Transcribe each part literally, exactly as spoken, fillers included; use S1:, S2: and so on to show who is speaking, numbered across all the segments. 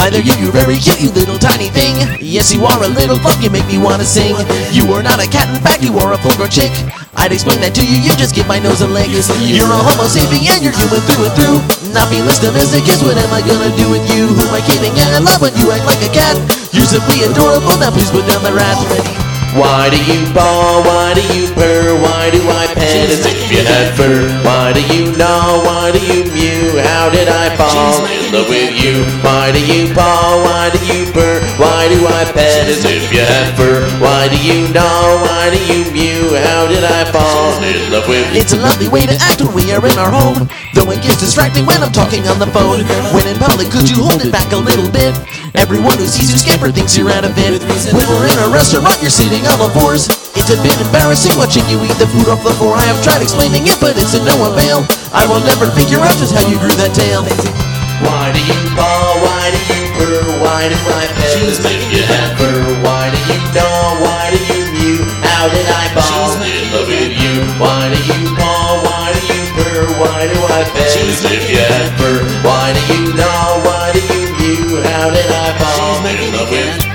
S1: Hi there, you, you very cute, you little tiny thing. Yes, you are a little fuck, you make me wanna sing. You are not a cat, in fact, you are a full-grown chick. I'd explain that to you, you just give my nose a lick. You're a homo sapien, you're human through and through. Not felistic, is what am I gonna do with you? Who am I kidding? I love when you act like a cat. You're simply adorable, now please put down the rat.
S2: Why do you bawl? Why do you purr? Why do I pet as if you had fur? Why do you gnaw? Why do you mew? How did I fall in love with you? Why do you bawl? Why do you purr? Why do I pet as if you had fur? Why do you gnaw? Why do you mew? How did I fall in love with you?
S1: It's a lovely way to act when we are in our home, though it gets distracting when I'm talking on the phone. When in public, could you hold it back a little bit? Everyone who sees you scamper thinks you're out of it. When we're in a restaurant, you're sitting on the floors. It's a bit embarrassing watching you eat the food off the floor. I have tried explaining it, but it's a no avail. I will never figure out just how you grew that tail.
S2: Why do you bawl? Why do you purr? Why do I pet as if you had fur? Why do you gnaw? Why do you mew? How did I fall in love with you? Why do you bawl? Why do you purr? Why do I pet as if you had fur? Why do you gnaw? Why do you mew? How did I fall in love with you?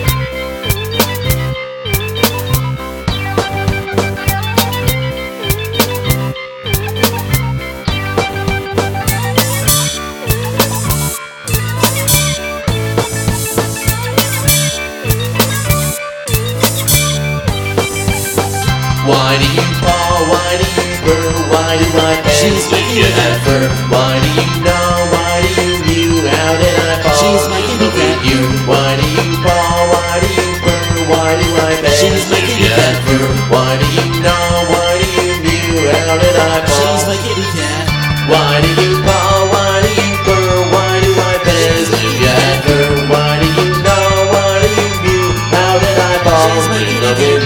S2: Why do you bawl? Why do you purr? Why do I pet as if you had fur? Why do you gnaw? Why do you mew? How did I fall in love with you? Why do you bawl? Why do you purr? Why do I pet as if you had fur? Why do you gnaw? Why do you mew? How did I fall?
S3: She's my kitty cat.
S2: Why do you bawl? Why do you purr? Why do I pet as if you had fur? Why do you gnaw? Why do you mew? How did I fall in love with you?